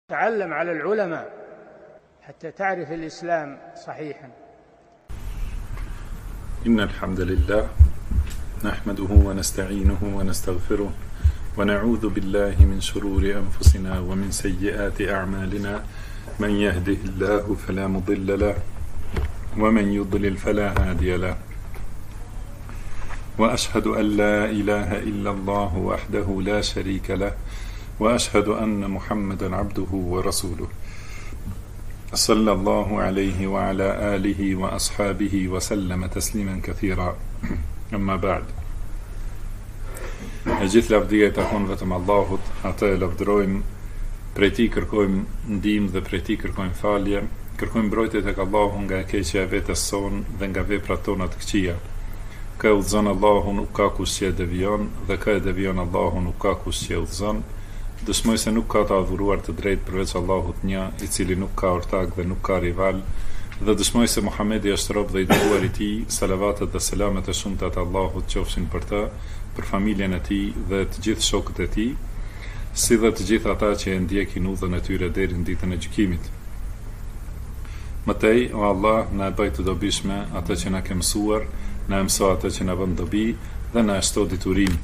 تعلم على العلماء حتى تعرف الإسلام صحيحا. إن الحمد لله نحمده ونستعينه ونستغفره ونعوذ بالله من شرور أنفسنا ومن سيئات أعمالنا من يهده الله فلا مضل له ومن يضلل فلا هادي له وأشهد أن لا إله إلا الله وحده لا شريك له وأشهد أن محمدا عبده ورسوله صلى الله عليه وعلى آله وأصحابه وسلم تسليما كثيرا. أما بعد. E gjithë lavdia i takon vetëm Allahut, atë e lavdërojmë, prej tij kërkojmë ndihmë dhe prej tij kërkojmë falje, kërkojmë mbrojtje tek Allahu nga e keqja e vetes son dhe nga veprat tona të këqija. Kë udhëzon Allahu nuk ka kush që e devion, dhe kë e devion Allahu nuk ka kush që e udhëzon. Dëshmoj se nuk ka të adhuruar të drejtë përveç Allahut një, i cili nuk ka ortak dhe nuk ka rival, dhe dëshmoj se Muhamedi është rob dhe i dërguar i tij, salavatet dhe selamet e shumta të Allahut qofshin për të, për familjen e tij dhe të gjithë shokët e tij, si dhe të gjithë ata që e ndjekin udhën e tyre deri në ditën e gjykimit. Mëtej, o Allah, na e bëj të dobishme atë që na ke mësuar, na e mëso atë që na bën dobi dhe na e shto diturinë.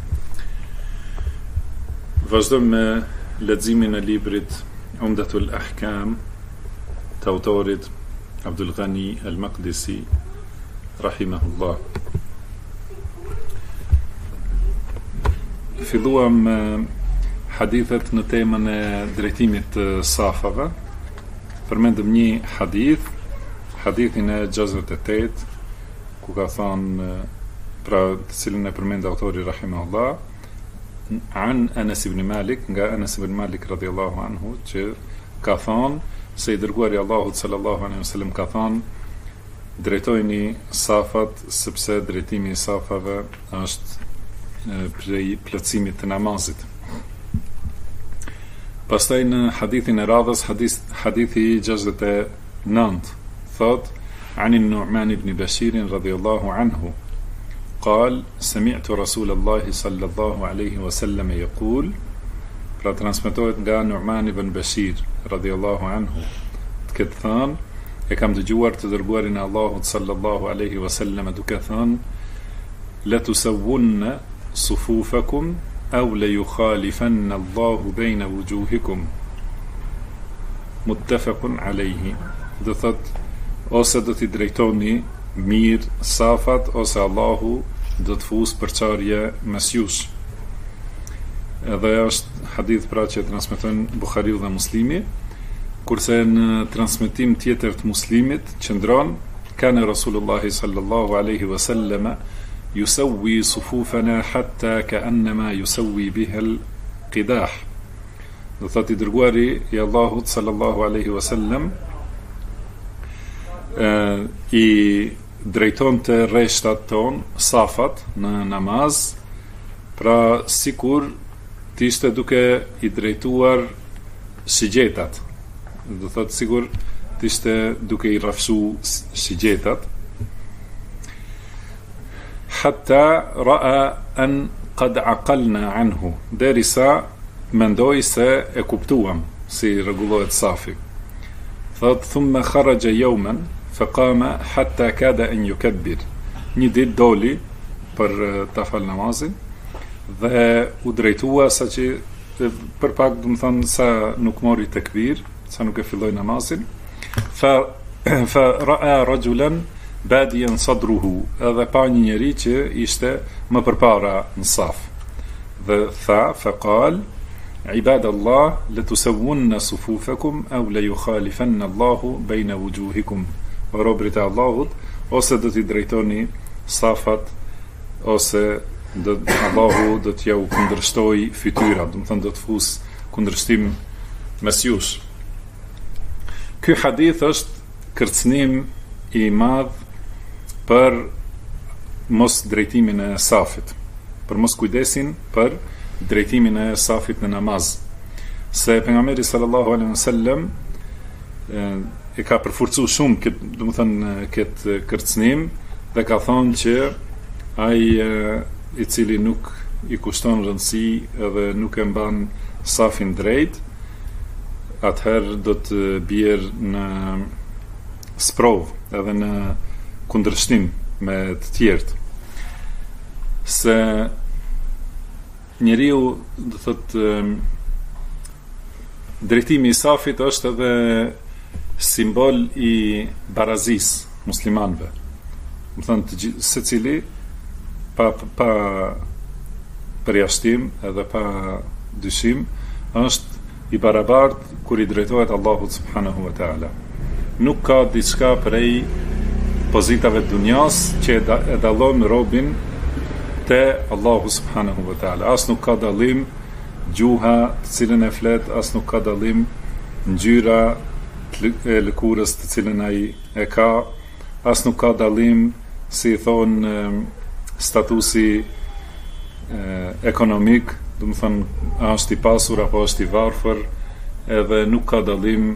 Vazhdojmë me leximin e librit Umdatul Ahkam të autorit Abdul Ghani Al-Maqdisi rahimahullah. Filluam hadithet në temën e drejtimit të safave. Përmendëm një hadithin e 68, ku ka thënë, pra të cilën e përmend autori rahimahullah, an Anas ibn Malik, nga Anas ibn Malik radhiyallahu anhu, që ka thënë se i dërguari Allahut sallallahu alaihi wasallam ka thënë: drejtojini safat, sepse drejtimi i safave është prej plotësimit të namazit. Pastaj në hadithin e radhës, hadithi 69, thot: عن النعمان بن بشير رضي الله عنه قال سمعت رسول الله صلى الله عليه وسلم يقول. Pra transmetohet nga Nu'man ibn Bashir radhiyallahu anhu, të ketë thënë, e kam dëgjuar të dërguarin e Allahut sallallahu alaihi wasallam duke thënë: la tusawwunna sufufakum aw la yukhalifanna Allahu bayna wujuhikum. Muttafaqun alayhi. Do thot, ose do t'i drejtoni mirë safat, ose Allahu do të fusë përçarje mes jush. Edhe është hadith pra që transmetojnë Buhariu dhe Muslimi, kurse në transmetim tjetër të Muslimit qëndron: kana Rasulullahi sallallahu alaihi wasallam yusawwi sufufana hatta ka'annama yusawwi biha al-qidah. Do thotë i dërguari i Allahut sallallahu alaihi wasallam i drejton të rreshtat ton, safat, në namaz, pra sikur t'ishte duke i drejtuar shigjetat. Do thot sikur t'ishte duke i rrafshu shigjetat. Hatta ra'a an qad aqalna anhu, derisa mendoj se e kuptuam si rregullohet safi. Thot: thumma kharaja yawman faqama hatta kada an yukabbir. Një ditë doli për ta fal namazin dhe u drejtua sa që për pak, do të thonë, sa nuk mori tekbir, sa nuk e filloi namazin. Fa ra'a rajulan badiyan sadruhu, edhe pa një njeri që ishte më përpara në saf. Dhe tha, faqal: ibadallah, la tusawwunna sufufakum aw la yukhalifanna Allahu bayna wujuhikum. O robrit e Allahut, ose do t'i drejtoni safat, ose Allahu do t'ja u kundërshtoj fytyrat, do të thonë do të fus kundërshtim mes jush. Ky hadith është kërcënim i madh për mos drejtimin e safit, për mos kujdesin për drejtimin e safit në namaz. Se pejgamberi sallallahu alaihi wasallam e ka përforcuar shumë këtë, do të thënë, këtë kërcënim, dhe ka thonë që ai i cili nuk i kushton rëndësi edhe nuk e mban safin drejt, atëherë do të bjerë në sprov, edhe në kundërshtim me të tjerët. Se njeriu, do thotë, drejtimi i safit është edhe simbol i barazisë muslimanëve. Do thonë secili pa përjashtim edhe pa dyshim është i barabartë kur i drejtohet Allahut subhanahu wa taala. Nuk ka diçka prej pozitave të dunjas që e dallon robin te Allahu subhanahu wa taala. As nuk ka dallim gjuha të cilën e flet, as nuk ka dallim ngjyra e lëkurës të cilën ai e ka, as nuk ka dallim, si thon, statusi ekonomik, do të thonë a është i pasur apo është i varfër, edhe nuk ka dallim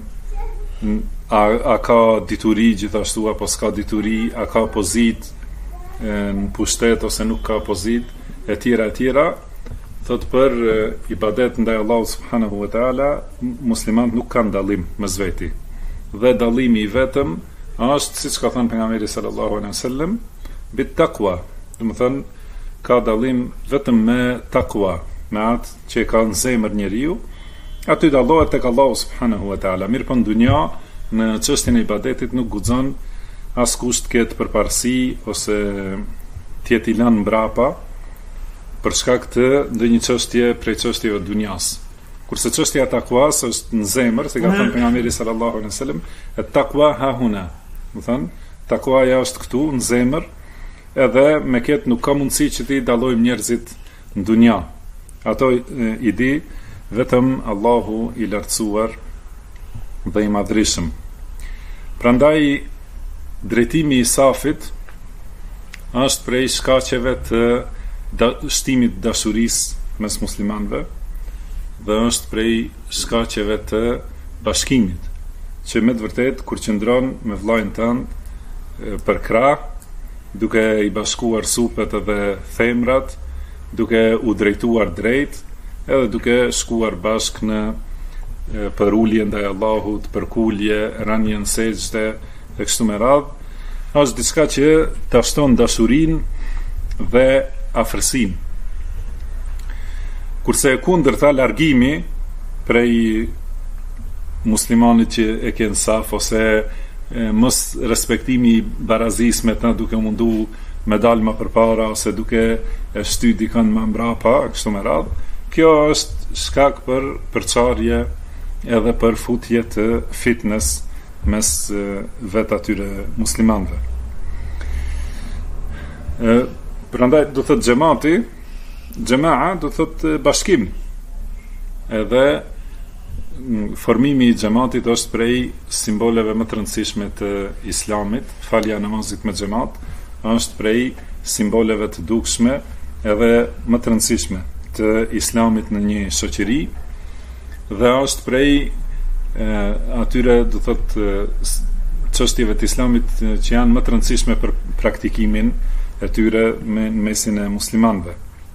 a ka dituri gjithashtu apo s'ka dituri, a ka pozit në pushtet ose nuk ka pozit, e tjera. Thot për ibadet ndaj Allahut subhanahu wa taala, muslimanët nuk kanë dallim mes veti. Dhe dallimi i vetëm është, siç ka thënë pejgamberi sallallahu alaihi wasallam, bit taqwa. Do të thonë ka dallim vetëm me takwa, me atë që ka në zemër njeriu, aty dallohet tek Allahu subhanahu wa taala. Mirë po në dunja, në çështjen e ibadetit nuk guxon askush të ketë përparësi ose të jetë i lënë mbrapa për shkak të ndonjë çështje prej çështjeve të dunjas. Kurse çështja e takwas është në zemër, si ka thënë pejgamberi sallallahu alaihi wasallam, at-taqwa ha huna. Do thënë, takwaja është këtu në zemër, edhe me këtë nuk ka mundësi që ti dallojmë njerëzit në dunja. Ato i di vetëm Allahu i lartësuar dhe i madhrishëm. Prandaj drejtimi i safit është prej shkaqeve të shtimit dashurisë mes muslimanëve dhe është prej shkaqeve të bashkimit, që me të vërtet kur qëndron me vllajën tënd për krah, duke i bashkuar supet edhe themrat, duke u drejtuar drejt, edhe duke shkuar bashk në për ulje ndaj Allahut, për kulje, rënje në sejdë e kështu me radhë, është diçka që ta shton dashurinë dhe afërsinë. Kurse kundërta, largimi prej muslimanit që e ken saf, ose mos respektimi i barazisë me ta, duke mundu me dalë më përpara ose duke e shty dikën më mbrapa, kështu me radhë, kjo është shkak për përçarje edhe për futje të fitnes mes vet atyre muslimanëve. Prandaj do thot xhamaa do thot bashkim. Edhe formimi i xhamatit është prej simboleve më të rëndësishme të islamit. Falja e namazit me xhamat është prej simboleve të dukshme edhe më të rëndësishme të islamit në një shoqëri, dhe është prej atyre, do thot, çështjeve të islamit që janë më të rëndësishme për praktikimin e tyre në mesin e muslimanëve.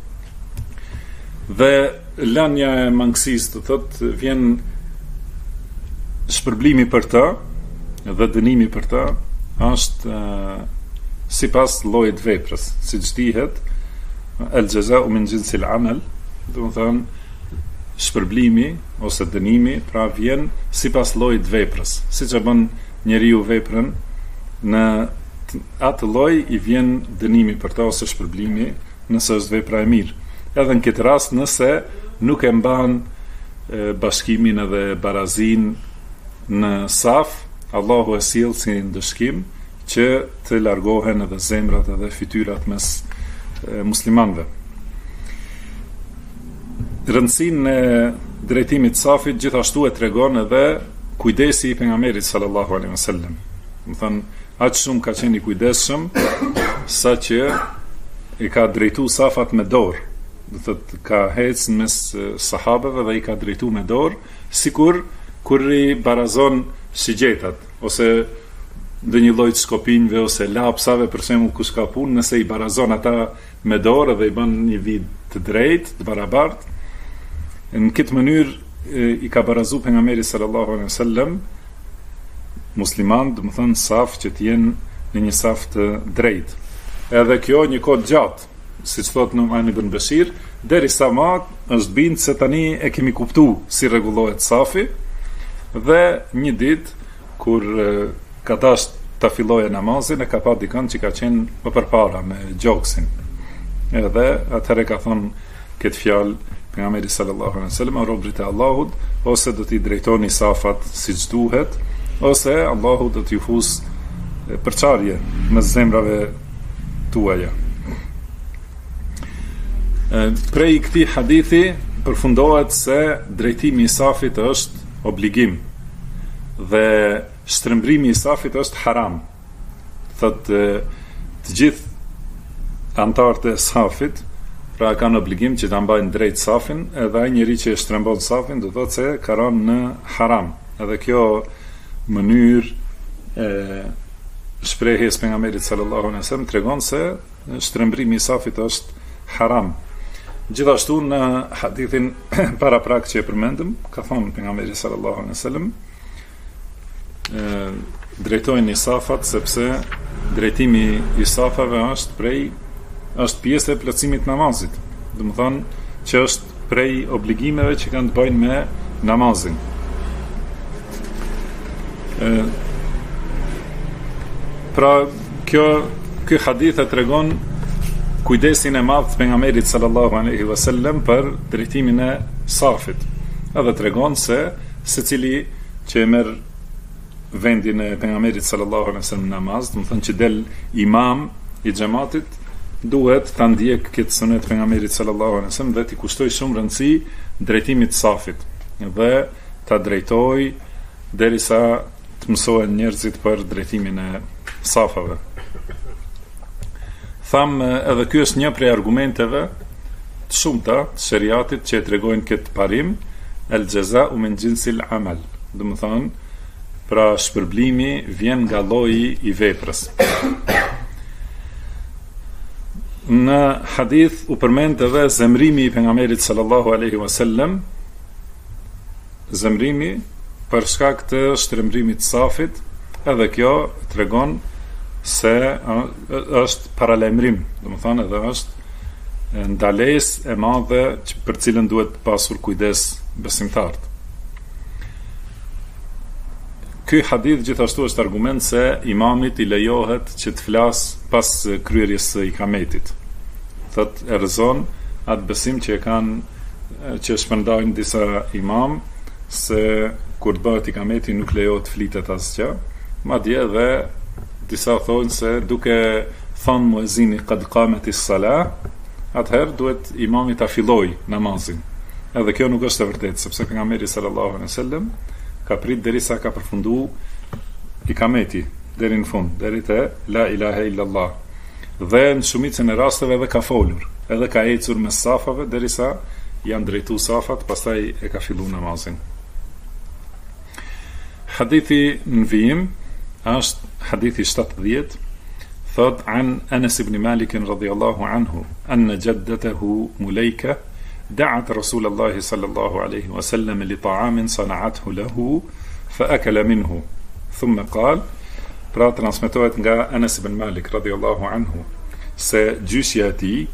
Dhe lënia e mangësisë, do thot, vjen shpërblimi për të dhe dënimi për të është sipas llojit të veprës, siç dihet, el jaza'u min jinsil amal, do të thonë shpërblimi ose dënimi pra vjen sipas llojit të veprës. Siç e bën njeriu veprën, në atë lloj i vjen dënimi për të ose shpërblimi nëse është vepra e mirë. Edhe në këtë rast, nëse nuk e mban bashkimin edhe barazin në saf, Allahu e sjell si ndëshkim që të largohen edhe zemrat edhe fytyrat mes muslimanëve. Rëndësinë e drejtimit safit gjithashtu e tregon edhe kujdesi i pejgamberit sallallahu alaihi wasallam. Do thënë, aq shumë ka qenë i kujdesshëm sa që i ka drejtu safat me dorë. Do thotë, ka ecë mes sahabeve dhe i ka drejtu me dorë, sikur kur i barazon shigjetat ose ndonjë lloj skopinjve ose lapsave, për shembull kush ka punë, nëse i barazon ata me dorë dhe i bën një vit të drejtë, të barabartë, në këtë mënyrë i ka barazu pejgamberi sallallahu alaihi wasallam musliman, do të thënë saf që të jenë në një saf të drejtë. Edhe kjo një kohë gjatë, siç thot Numan ibn Bashir, derisa ma është bind se tani e kemi kuptuar si rregullohet safi, dhe një ditë kur ka dash ta filloje namazin, e ka pa dikën që ka qenë më përpara me gjoksin. Edhe atëherë ka thonë këtë fjalë pejgamberi sallallahu alaihi wasallam, o robërit e Allahut, ose do t'i drejtoni safat siç duhet, ose Allahu do t'ju fus përçarje mes zemrave tuaja. Prej këtij hadithi përfundohet se drejtimi i safit është obligim dhe shtrembrimi i safit është haram. Thotë të gjithë antarët e safit pra kanë obligim që ta mbajnë drejt safin, edhe ai njeri që e shtrembon safin do thotë se ka rënë në haram. Edhe kjo mënyrë shprehjes pejgamberit sallallahu alaihi wasallam tregon se shtrembrimi i safit është haram. Gjithashtu në hadithin paraprak që e përmendëm, ka thonë pejgamberi sallallahu alaihi wasallam, drejtojnë i safat sepse drejtimi i safave është pjesë e plotësimit namazit. Do të thonë që është prej obligimeve që kanë të bëjnë me namazin. Pra ky hadith e tregon kujdesin e madh të pejgamberit sallallahu alaihi wasallam për drejtimin e safit. Edhe tregon se secili që e merr vendin e pejgamberit sallallahu alaihi wasallam në namaz, do të thonë që del imam i xhamatit, duhet ta ndjek këtë sunet pejgamberit sallallahu alaihi wasallam dhe t'i kushtoj shumë rëndësi drejtimit të safit dhe ta drejtoj derisa të mësohen njerëzit për drejtimin e safave. Tham edhe ky është një prej argumenteve të shumta të shariatit që e tregojnë këtë parim, el jaza'u min jinsil amal. Do të thonë, pra shpërblimi vjen nga lloji i veprës. Në hadith u përmend edhe zemrimi i pejgamberit sallallahu alaihi wasallam, zemrimi për shkak të shtrembrimit të safit, edhe kjo tregon se është paralajmërim, domethënë edhe është ndalesë e madhe për cilën duhet pasur kujdes besimtarët. Ky hadith gjithashtu është argument se imamit i lejohet që të flas pas kryerjes së ikametit. Thotë erëzon atë besim që që shpërndajnë disa imam se kur të bëhet ikameti nuk lejohet flitet asgjë. Madje edhe disa thonë se duke thonë muezini qad qametis salah, atëherë duhet imami ta fillojë namazin. Edhe kjo nuk është e vërtetë, sepse pejgamberi sallallahu alaihi wasallam ka prit derisa ka përfundu ikameti deri në fund, deri te la ilaha illallah. Dhe në shumicën e rasteve edhe ka folur, edhe ka ecur me safave derisa janë drejtu safat, pastaj e ka fillu namazin. Hadithi në vijim është hadithi 70, thot an Anas ibn Malik radhiyallahu anhu anna jaddatahu Mulayka دعت رسول الله صلى الله عليه وسلم لطعام صنعته له فأكل منه ثم قال pra transmetohet nga Anas ibn Malik radhiyallahu anhu se gjyshja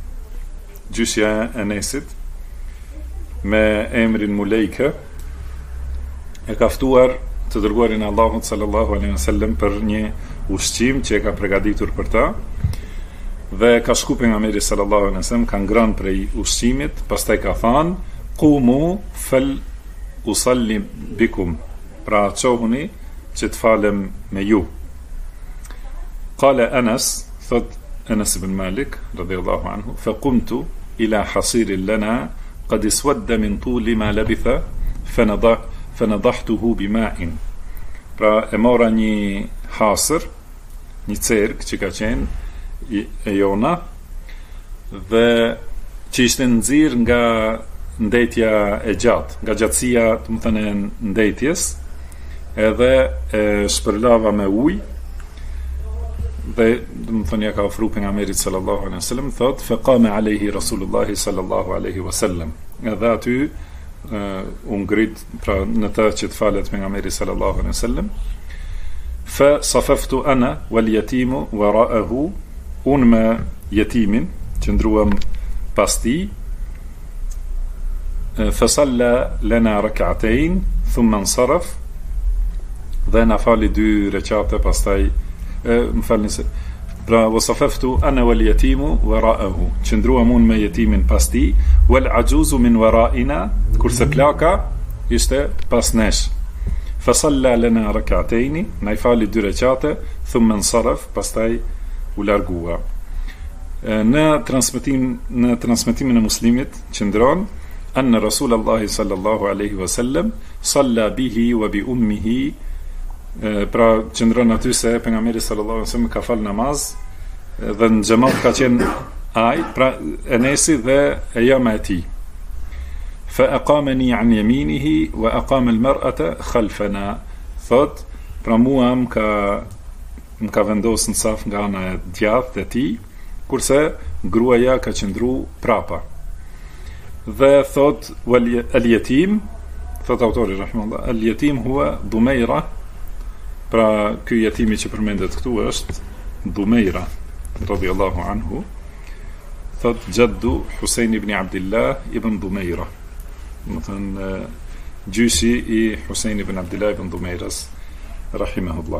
e Anesit me emrin Mulayka e ka ftuar të dërguarin e Allahut sallallahu alaihi wasallam për një ushqim që e ka përgatitur për ta. Dhe ka shku pejgamberi sallallahu alaihi wasallam, ka ngrënë prej ushqimit, pastaj ka thënë qumu fal usalli bikum, pra çohuni që të falem me ju. Qala Anas, thot Anas ibn Malik radhiyallahu anhu, fa qumtu ila hasirin lana qad iswadda min tuli ma labitha fanadahtuhu bima'in. Pra e mora një hasër, një cerk që ka qenë e jona dhe që ishte nxirr nga ndetja e gjatë, nga gjatësia, të më thënë, ndetjes, edhe e shpërlava me ujë dhe të më thënë ja ka ofru pejgamberit sallallahu alaihi wasallam, thot fa qama alayhi Rasulullah sallallahu alaihi wasallam. Edhe aty u ngrit pra në të që të falet pejgamberi sallallahu alaihi wasallam. Fa safaftu ana wal yatimu wara'ahu, unë me jetimin që ndruam pas tij. Fa salla lana rak'atayn thumma insaraf, dhe na fali 2 rekate, pastaj më falni se pra wasafaftu ana wal yatimu wara'ahu, që ndruam unë me jetimin pas tij, wal ajuzu min wara'ina, kurse plaka ishte pas nesh. Fa salla lana rak'atayn, na I fali 2 rekate, thumma insaraf, pastaj u largua. Në transmetimin e Muslimit qëndron anna Rasulullahi sallallahu alaihi wasallam salla bihi wa bi ummihi, pra qëndron aty se pejgamberi sallallahu alaihi wasallam ka fal namaz dhe në xhamat ka qenë ai, pra Enesi dhe e jama e tij. Fa aqamani an yaminihi wa aqama al-mar'ata khalfana, thot pra mua më ka vendosur në saf nga ana e djathtë e tij, kurse gruaja ka qëndru prapa. Dhe thot al-yatim, thot autori rahimahullah, al-yatim huwa Dhumeira, pra ky jetimi që përmendet këtu është Dhumeira radhiyallahu anhu, thot jaddu Husein ibn Abdullah ibn Dhumeira, do të thënë gjyshi I Husein ibn Abdullah ibn Dhumeiras rahimahullah.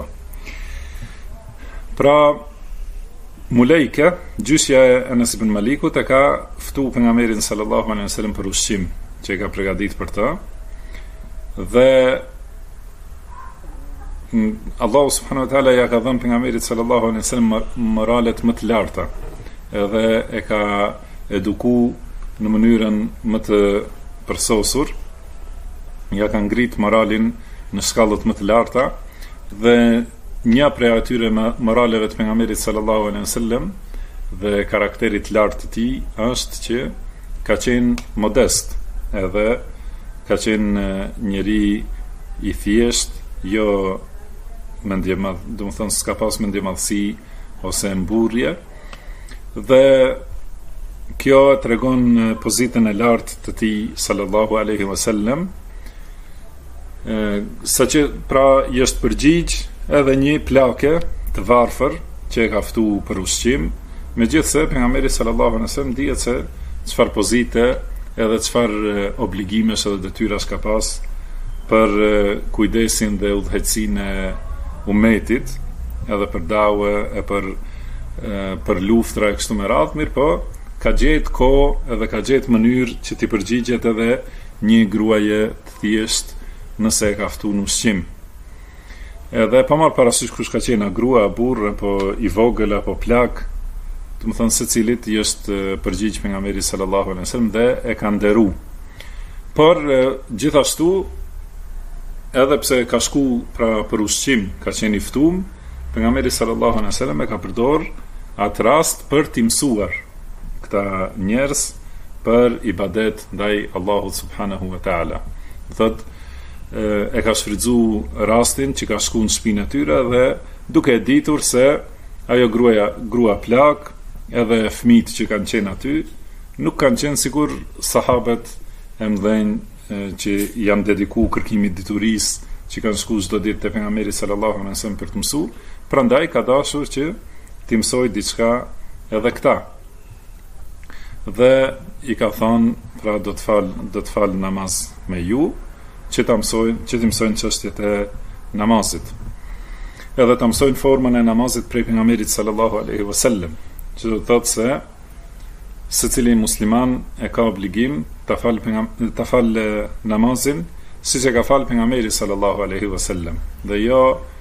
Pra Mulejka, gjyshja e Anas ibn Malikut, e ka ftu pejgamberin sallallahu alaihi wasallam për ushqim që e ka përgatitur për ta, dhe Allahu subhanahu wa taala ja ka dhënë pejgamberit sallallahu alaihi wasallam moralet më të larta, edhe e ka eduku në mënyrën më të përsosur, ja ka ngrit moralin në shkallët më të larta, dhe një prej atyre moraleve të pejgamberit sallallahu alaihi wasallam dhe karakterit lartë të tij është që ka qenë modest, edhe ka qenë njeri I thjesht, jo mendje madh, do të thonë s'ka pas mendje madhësi ose mburrje, dhe kjo tregon pozitën e lartë të tij sallallahu alaihi wasallam, saqë pra I është përgjigj edhe një plake të varfër që e ka ftu për ushqim, megjithse pejgamberi sallallahu alaihi wasallam dihet se çfarë pozite edhe çfarë obligimesh edhe detyrash ka pas për kujdesin dhe udhëhecsinë e umetit, edhe për dawe e për luftra e kështu me radhë, mirë po ka gjetë kohë edhe ka gjetë mënyrë që t'i përgjigjet edhe një gruaje të thjesht nëse e ka ftu në ushqim. Edhe pa marrë parasysh kush ka qenë, grua, burr, apo I vogël apo plak, do të thonë secilit I është përgjigj pejgamberi sallallahu alaihi wasallam dhe e ka nderu. Por gjithashtu, edhe pse ka shku pra për ushqim, ka qenë I ftuar, pejgamberi sallallahu alaihi wasallam e ka përdor atë rast për t'i mësuar këta njerëz për ibadet ndaj Allahut subhanahu wa taala. Thotë e ka shfrytzu rastin që ka shku në shtëpinë e tyre, dhe duke e ditur se ajo grua plak edhe fëmijët që kanë qenë aty nuk kanë qenë sikur sahabët e mëdhenj që janë dediku kërkimit diturisë, që kanë shku çdo ditë te pejgamberi sallallahu alaihi wasallam për të mësuar, prandaj ka dashur që t'i mësoj diçka edhe këta. Dhe I ka thonë, pra do të fal namaz me ju, që t'i mësojnë çështjet e namazit. Edhe t'a mësojnë formën e namazit prej pejgamberit sallallahu alaihi wasallam, që do të thotë se secili musliman e ka obligim ta fal namazin siç e ka fal pejgamberi sallallahu alaihi wasallam, dhe jo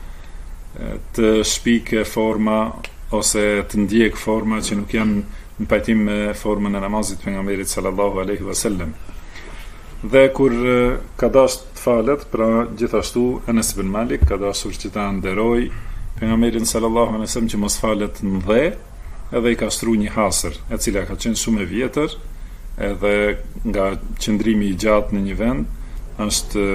të shpike forma ose të ndjek forma që nuk janë në pajtim me formën e namazit pejgamberit sallallahu alaihi wasallam. Dhe kur ka dash të falet, pra gjithashtu Anas ibn Malik ka dashur që ta nderoj pejgamberin sallallahu alaihi wasallam që mos falet në dhe, edhe I ka shtru një hasër, e cila ka qenë shumë e vjetër, edhe nga qëndrimi I gjatë në një vend është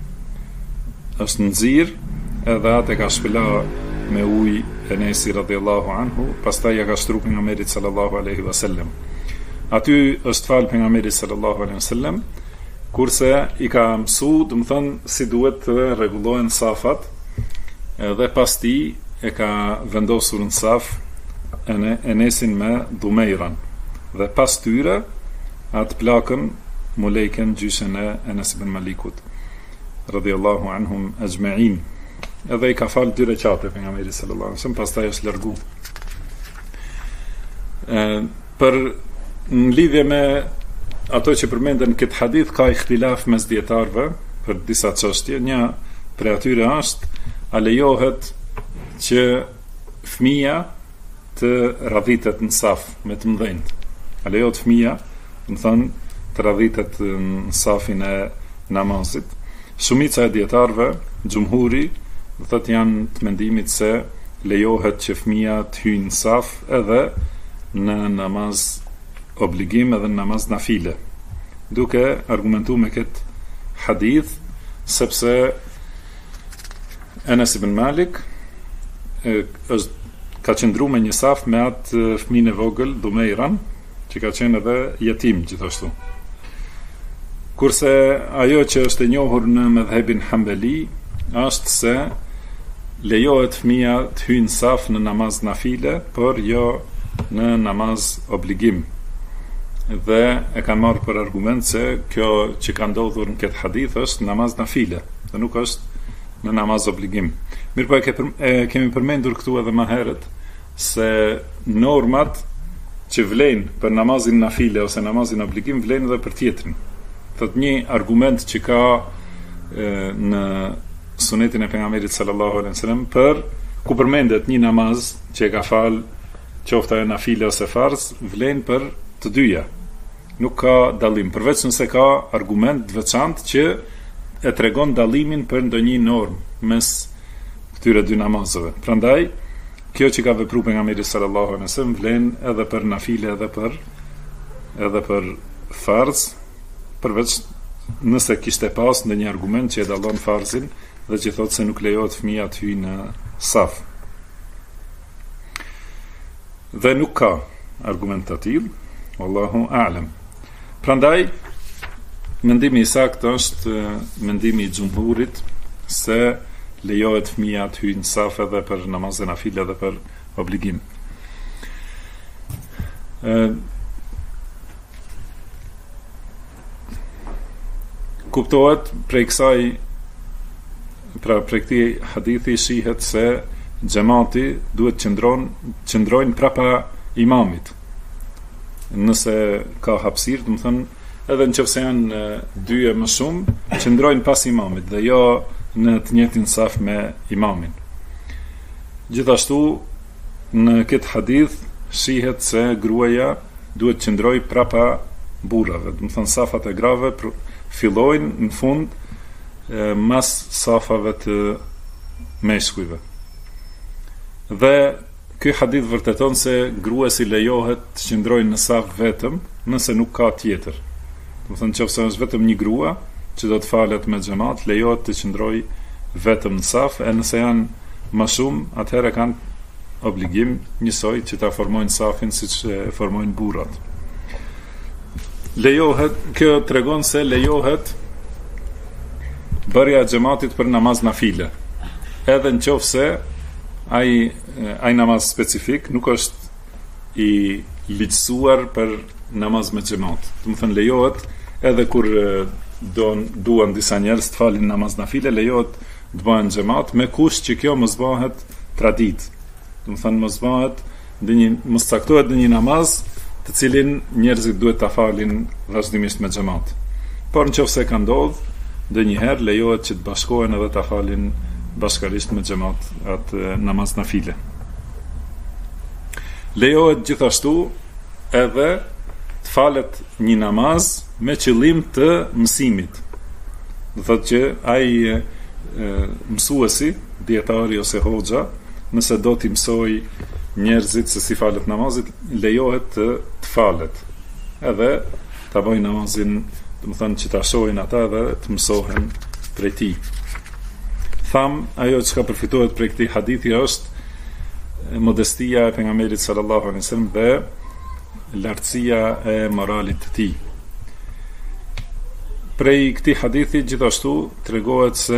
nxirr, edhe atë ka shpëla me ujë Enesi radhiyallahu anhu, pastaj ja ka shtru pejgamberit sallallahu alaihi wasallam. Aty është fal pejgamberi sallallahu alaihi wasallam, kurse i ka mësu, do të thënë, si duhet të rregullohen safat, dhe pas ti e ka vendosur në saf Enesin me Dhumejran, dhe pas tyre atë plakën Mulejken, gjyshen e Enes ibn Malikut radhiyallahu anhum ajma'in. Edhe i ka falë 2 rekate pejgamberi sallallahu alaihi wasallam, pastaj është largu. Për në lidhje me ato që përmenden këtë hadith, ka ikhtilaf mes dietarëve për disa çështje. Një prej atyre është, a lejohet që fëmia të radhitet në saf me të mëdhenjt? A lejohet fëmia, do të thonë, të radhitet në safin e namazit? Shumica e dietarëve, xhumhuri, do thotë, janë të mendimit se lejohet që fëmia të hyjë në saf edhe në namaz obligim edhe në namaz nafile, duke argumentuar me këtë hadith, sepse Enes ibn Malik ka qëndru me një saf me atë fëmijën e vogël Dhumejran, që ka qenë edhe jetim gjithashtu. Kurse ajo që është e njohur në mëdhebin Hambeli është se lejohet fëmia të hyjë në saf në namaz nafile, por jo në namaz obligim. Dhe e kanë marrë për argument se kjo që ka ndodhur në këtë hadith është namaz nafile, dhe nuk është në namaz obligim. Mirë po kemi përmendur këtu edhe më herët se normat që vlejnë për namazin nafile ose namazin obligim vlejnë edhe për tjetrin. Thot një argument që ka në sunetin e pejgamberit sallallahu alaihi wasallam për ku përmendet një namaz që e ka fal, qoftë ajo nafile ose farz, vlen për të dyja. Nuk ka dallim, përveç nëse ka argument të veçantë që e tregon dallimin për ndonjë normë mes këtyre 2 namazeve. Prandaj, kjo që ka vepruar pejgamberi sallallahu alaihi wasallam vlen edhe për nafile edhe për farz, përveç nëse kishte pas ndonjë argument që e dallon farzin dhe që thotë se nuk lejohet fëmia të hyjë në saf. Dhe nuk ka argument të tillë, wallahu a'lam. Prandaj, mendimi i saktë është mendimi i xhumhurit se lejohet fëmia të hyjë në saf edhe për namazin nafile edhe për obligim. Kuptohet prej kësaj, pra prej këtij hadithi shihet se xhamati duhet qëndrojnë prapa imamit. Nëse ka hapësirë, do të thënë, edhe nëse janë 2 e më shumë, qëndrojnë pas imamit dhe jo në të njëjtin saf me imamin. Gjithashtu në këtë hadith shihet se gruaja duhet qëndroj prapa burrave, do të thënë safat e grave fillojnë në fund mas safave të meshkujve. Dhe ky hadith vërteton se gruasi lejohet të qëndrojnë në saf vetëm nëse nuk ka tjetër. Do të thënë, nëse është vetëm një grua që do të falet me xhamat, lejohet të qëndrojë vetëm në saf, e nëse janë më shumë, atëherë kanë obligim njësoj që ta formojnë safin siç e formojnë burrat. Lejohet, kjo tregon se lejohet bërja e xhamatit për namaz nafile, edhe nëse ai namaz specifik nuk është i ligjësuar për namaz me xhamat. Do të thënë, lejohet edhe kur duan disa njerëz të falin namaz nafile, lejohet të bëhen xhamat, me kusht që kjo mos bëhet tradit. Do të thënë, mos caktohet një namaz të cilin njerëzit duhet ta falin vazhdimisht me xhamat. Por nëse ka ndodhur, ndonjëherë lejohet që të bashkohen edhe ta falin bashkarisht me xhamat atë namaz nafile. Lejohet gjithashtu edhe të falet një namaz me qëllim të mësimit. Do thotë që ai mësuesi, dietari ose hoxha, nëse do t'i mësoj njerëzit se si falet namazit, lejohet të falet. Edhe ta bëjnë namazin, do të thënë që ta shohin ata dhe të mësohen prej tij. Tham, ajo që ka përfituar prej këtij hadithi është modestia e pejgamberit sallallahu alaihi wasallam dhe lartësia e moralit të tij. prej këtij hadithi gjithashtu tregohet se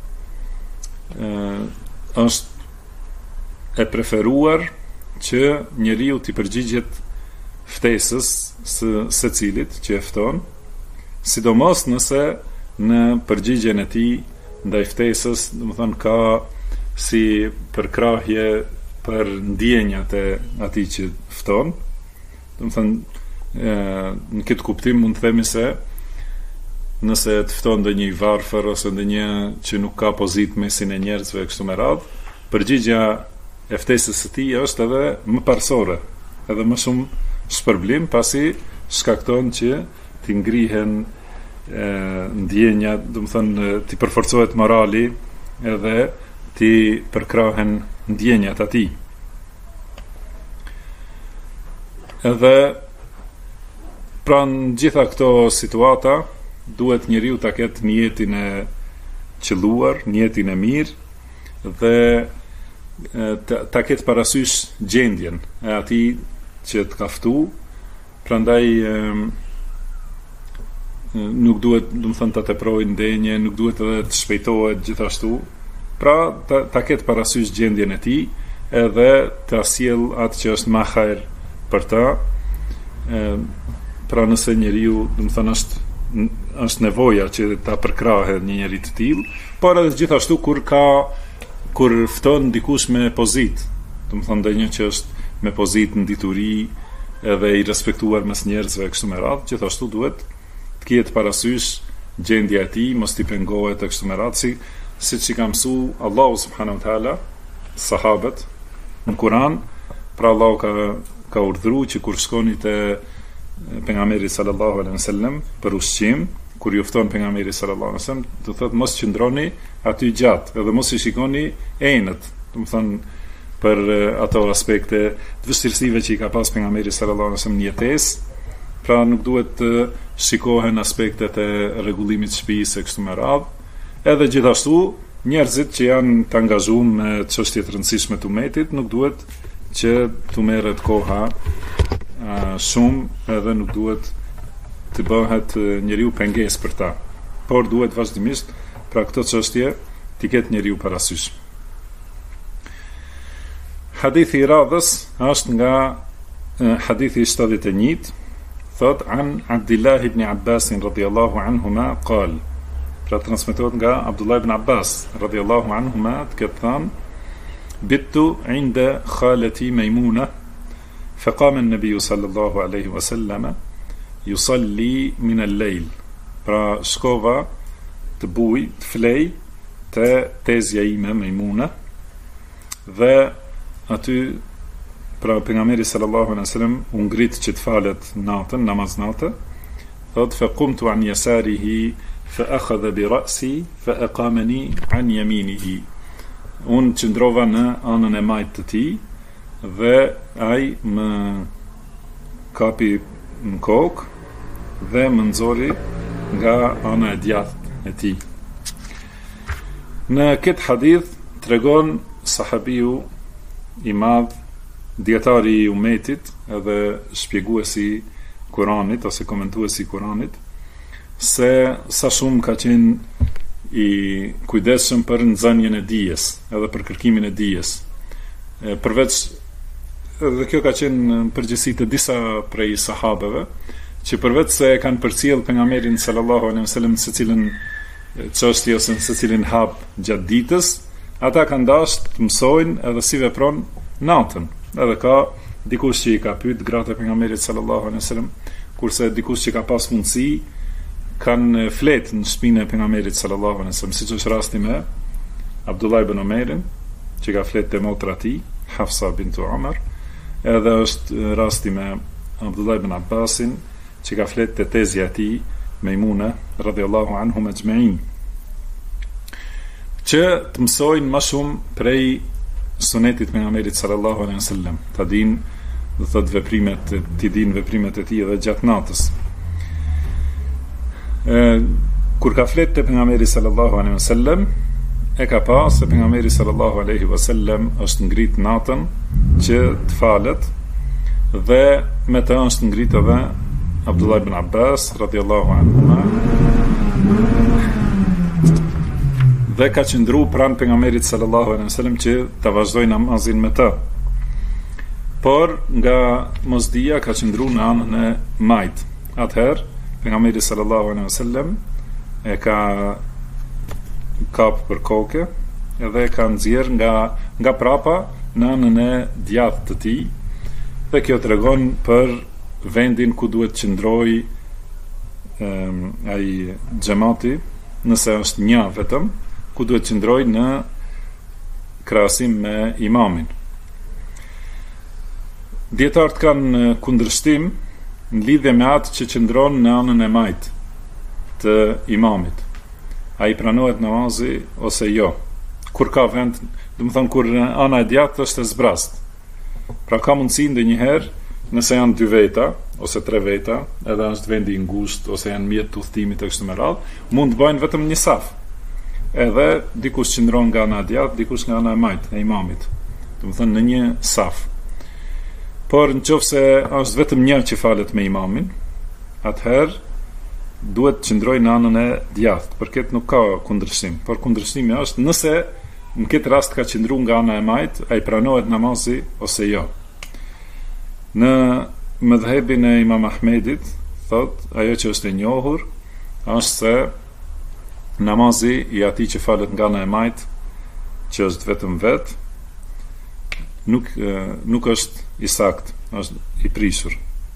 është e preferuar që njeriu t'i përgjigjet ftesës së secilit që e fton, sidomos nëse në përgjigjen e tij ndaj ftesës, domethënë ka si përkrahje për ndjenjat e atij që fton. Domethënë në këtë kuptim mund të themi se nëse të fton ndonjë i varfër ose ndonjë që nuk ka pozitë mesin e njerëzve kështu me radhë, përgjigja e ftesës së tij është edhe më parsore, edhe më shumë shpërblim, pasi shkakton që t'i ngrihen ndjenja, domethënë t'i përforcohet morali edhe t'i përkrahen ndjenjat atij. Edhe pra në gjitha këto situata duhet njeriu ta ketë niyetin e qelluar, niyetin e mirë dhe ta ketë parasysh gjendjen e atij që të ka ftu. Prandaj nuk duhet, domethënë, ta teprojë ndenje, nuk duhet edhe të shpejtohet gjithashtu. Pra ta ketë parasysh gjendjen e tij edhe ta sjell atë që është më hajër për ta. Pra nëse njeriu, domethënë, është nevoja që ta përkrahet një njeri të tillë, por edhe gjithashtu kur fton dikush me pozitë, domethënë ndonjë që është me pozitë në dituri edhe i respektuar mes njerëzve kështu me radhë, gjithashtu duhet të ketë parasysh gjendja e tij, mos t'i pengohet e kështu me radhë, siç i ka mësuar Allahu subhanahu wa taala sahabët në Kur'an. Pra Allahu ka urdhëruar që kur shkoni te pejgamberi sallallahu alaihi wasallam për ushqim, kur ju fton pejgamberi sallallahu alaihi wasallam, do thotë mos qëndroni aty gjatë, edhe mos i shikoni enët, domethënë për ato aspekte të vështirësive që i ka pas pejgamberi sallallahu alaihi wasallam në jetesë. Pra nuk duhet të shikohen aspektet e rregullimit të shtëpisë e kështu me radhë. Edhe gjithashtu njerëzit që janë të angazhuar me çështje të rëndësishme të umetit nuk duhet që t'u merret koha shumë, edhe nuk duhet të bëhet njeriu pengesë për ta, por duhet vazhdimisht pra këto çështje t'i ketë njeriu parasysh. Hadithi i radhës është nga hadithi 71, thot an Abdullah ibn Abbas radhiyallahu anhuma qal. Pra transmetohet nga Abdullah ibn Abbas radhiyallahu anhuma të ketë thënë: bittu inda khalati Maymuna فقام النبي صلى الله عليه وسلم يصلي من الليل. Pra shkova të buj, të flej të tezja ime Maymuna, dhe aty pra pejgamberi sallallahu alaihi wasallam u ngrit që të falet natën, namaz natë. Thot faqumtu an yasarihi fa akhadha bi ra'si fa aqamani an yaminihi. Unë qëndrova në anën e majtë të tij dhe ai më kapi në kokë dhe më nxori nga ana e djathtë e tij. Në këtë hadith tregon sahabiu i madh, dietari i umetit edhe shpjeguesi Kuranit ose komentuesi Kuranit, se sa shumë ka qenë i kujdesshëm për nxënien e dijes edhe për kërkimin e dijes. Përveç dhe kjo ka qenë në përgjithësi të disa prej sahabeve, që përveç se kanë përcjell pejgamberin sallallahu alaihi wasallam secilën çështje ose secilin hap gjatë ditës, ata kanë dashur të mësojnë edhe si vepron natën. Edhe ka dikush që i ka pyet gratë e pejgamberit sallallahu alaihi wasallam, kurse dikush që ka pas mundësi kanë flet në shtëpinë e pejgamberit sallallahu alaihi wasallam, siç është rasti me Abdullah ibn Umerin, që ka flet te motra e tij, Hafsa bintu Umar. Edhe është rasti me Abdullah ibn Abbasin, që ka flet te tezja e tij Maymuna radhiyallahu anhum ajma'in, që të mësojnë më shumë prej sunetit me pejgamberit sallallahu alaihi wasallam, ta din, do thot veprimet, ti din veprimet e tij edhe gjatë natës. Kur ka flet te pejgamberi sallallahu alaihi wasallam, e ka pa se pejgamberi sallallahu alaihi wasallam është ngrit natën që të falet, dhe me të është ngrit edhe Abdullah ibn Abbas radhiyallahu anhuma, dhe ka qëndru pranë pejgamberit sallallahu alaihi wasallam që ta vazhdoi namazin me të. Por nga mosdia ka qëndru në anën e majt. Atëherë pejgamberi sallallahu alaihi wasallam e ka kap për kokë edhe ka nxjerr nga prapa në anën e djathtë të tij, dhe kjo tregon për vendin ku duhet qëndroj ai xhamati, nëse është një vetëm, ku duhet qëndroj në krahasim me imamin. Dietarët kanë kundërshtim në lidhje me atë që qëndron në anën e majt të imamit. A i pranohet namazi ose jo? Kur ka vend, do të thonë kur ana e djathtë është e zbrast. Pra ka mundësi ndonjëherë, nëse janë 2 veta ose 3 veta, edhe është vendi i ngushtë ose janë mjet të udhëtimit e kështu me radhë, mund të bëjnë vetëm një saf. Edhe dikush qëndron nga ana e djathtë, dikush nga ana e majt e imamit. Do të thonë në një saf. Por nëse është vetëm një që falet me imamin, atëherë duhet të qëndroj në anën e djathtë, për këtë nuk ka kundërshtim. Por kundërshtimi është nëse në këtë rast ka qëndru nga ana e majt, ai pranohet namazi ose jo. Në mëdhëbin e Imam Ahmedit, thot, ajo që është e njohur, është se namazi i atij që falet nga ana e majt, që është vetëm vet, nuk është i sakt, është i prishur.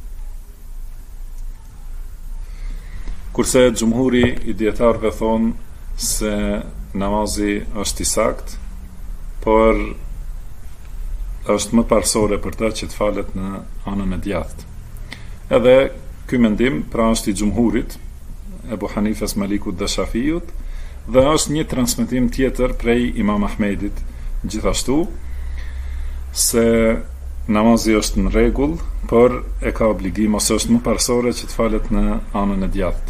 Kurse xhumhuri i dietarëve thonë se namazi është i sakt, por është më parsore për të që të falet në anën e djathtë. Edhe ky mendim pra është i xhumhurit, Ebu Hanifes, Malikut dhe Shafiut, dhe është një transmetim tjetër prej Imam Ahmedit, gjithashtu se namazi është në rregull, por e ka obligim ose është më parsore që të falet në anën e djathtë.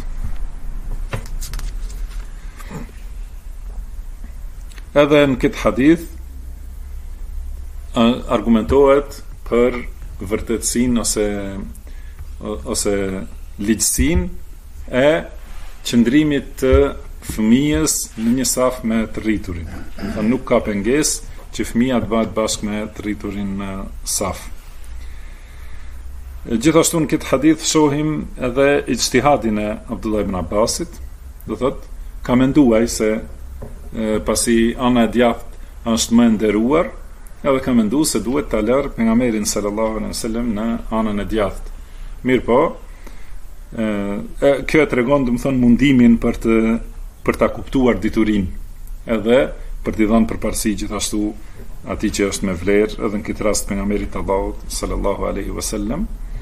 Edhe në këtë hadith argumentohet për vërtetësinë ose ligjësinë e qëndrimit të fëmijës në një saf me të rriturin. Nuk ka pengesë që fëmija të bëhet bashkë me të rriturin në saf. Gjithashtu në këtë hadith shohim edhe ijtihadin e Abdullah ibn Abbasit, do thotë, ka menduar se pasi ana e djathtë është më nderuar, edhe ka menduar se duhet ta lërë pejgamberin sallallahu alaihi wasallam në anën e djathtë. Mirpo, kjo e tregon domethënë mundimin për ta kuptuar diturinë, edhe për t'i dhënë përparësi gjithashtu atij që është me vlerë, edhe në këtë rast pejgamberit Allahut sallallahu alaihi wasallam.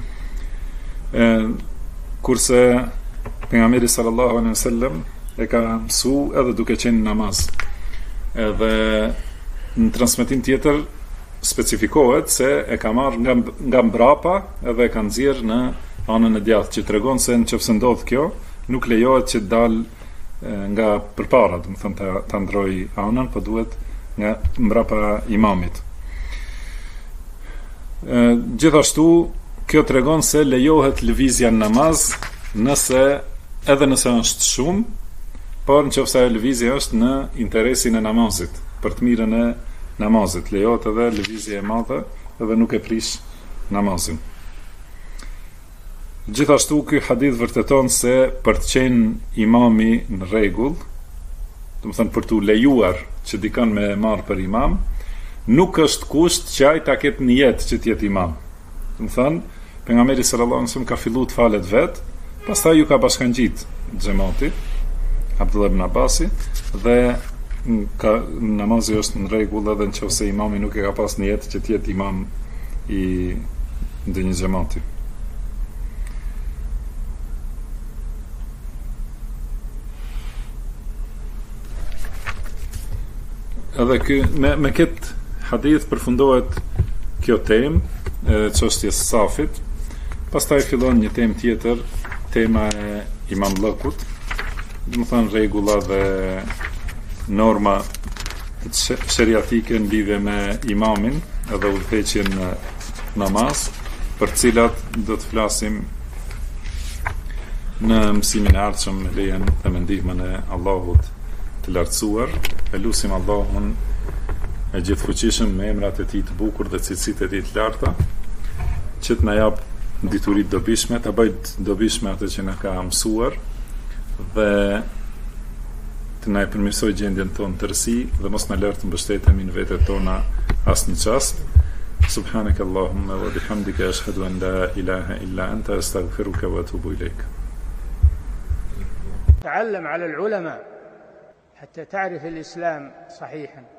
Kurse pejgamberi sallallahu alaihi wasallam e ka mësu edhe duke qenë namaz. Edhe në transmetim tjetër specifikohet se e ka marrë nga mbrapa edhe e ka nxjerr në anën e djathtë, që tregon se nëse ndodh kjo, nuk lejohet që të dalë nga përpara, do të thonë ta ndroj anën, por duhet nga mbrapa imamit. Gjithashtu kjo tregon se lejohet lëvizja në namaz edhe nëse është shumë, por nëse ajo lëvizje është në interesin e namazit, për të mirën e namazit, lejohet edhe lëvizje e madhe edhe nuk e prish namazin. Gjithashtu ky hadith vërteton se për të qenë imami në rregull, do të thënë për të lejuar që dikon me marr për imam, nuk është kusht që ai ta ketë nijet që të jetë imam. Do të thënë, pejgamberi sallallahu alaihi wasallam ka filluar të falet vet, pastaj ju ka bashkangjit xhamati Abdullah ibn Abbasi, dhe namazi është në rregull edhe nëse imami nuk e ka pas nijet që të jetë imam i ndonjë xhamati. Edhe me këtë hadith përfundohet kjo temë e çështjes së safit. Pastaj fillon një temë tjetër, tema e imamllëkut, do të thënë rregulla dhe norma sheriatike në lidhje me imamin edhe udhëheqjen në namaz, për të cilat do të flasim në mësimin e ardhshëm me lejen dhe me ndihmën e Allahut të lartësuar, e lusim Allahun e gjithfuqishëm me emrat e tij të bukur dhe cilësitë e tij të larta, që të na jap dituritë dobishme, ta bëjt dobishme atë që na ka mësuar dhe të na e përmirësoj gjendjen tonë tërësi dhe mos na lërë të mbështetemi në vetet tona asnjë çast. Subhanaka Allahumma wa bihamdika ashhadu an la ilaha illa anta astaghfiruka wa atubu ilayk. تعلم على العلماء حتى تعرف الإسلام صحيحا.